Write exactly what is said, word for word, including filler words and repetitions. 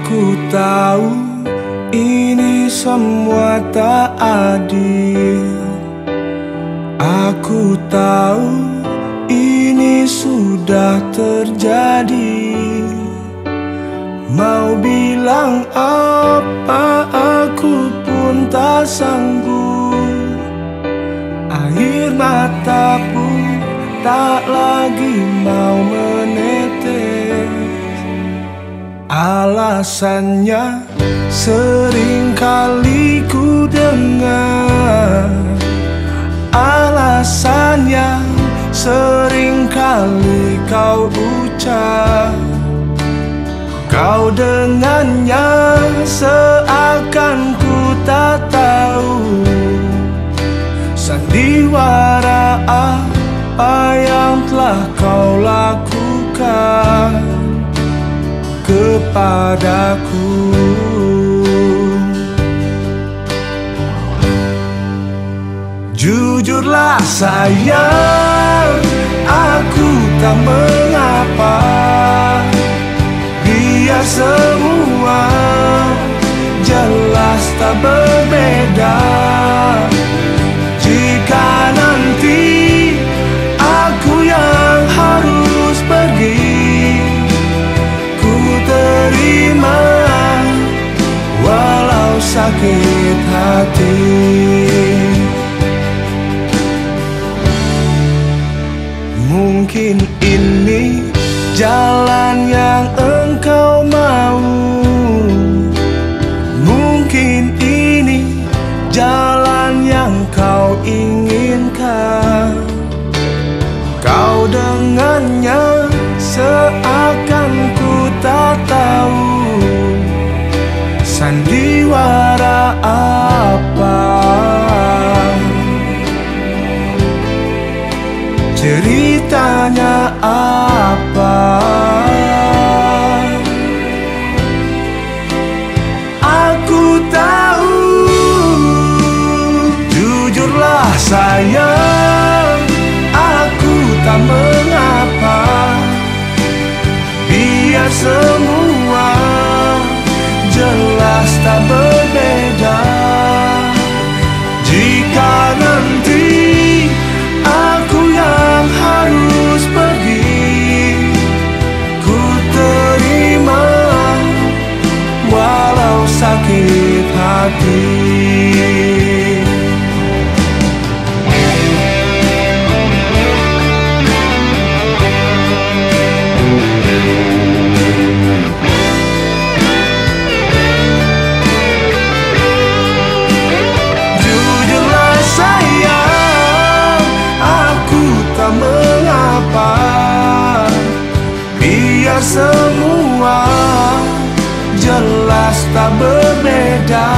Aku tahu ini semua tak adil. Aku tahu ini sudah terjadi. Mau bilang apa aku pun tak sanggup. Air mata pun tak lagi mau menetes. Alasannya sering kali ku dengar, alasan yang sering kali kau ucap. Kau dengannya seakan ku tak tahu sandiwara apa yang telah kau lakukan kepadaku. Jujurlah sayang, aku tak mengapa. Biar semua jelas tak berbeda. Jika nanti aku yang harus pergi, ku terima walau sakit hati. Mungkin ini jalan yang engkau mau, mungkin ini jalan yang kau inginkan. Kau dengannya seakan ku tak tahu sandiwara apa, ceritanya apa. Aku tahu, jujurlah sayang, aku tak mengapa. Biar semua jelas tak berbeda. Jika nanti aku yang harus pergi, ku terima walau sakit hati. Jujurlah sayang, aku tak mengapa. Biar semua jelas tak berbeda.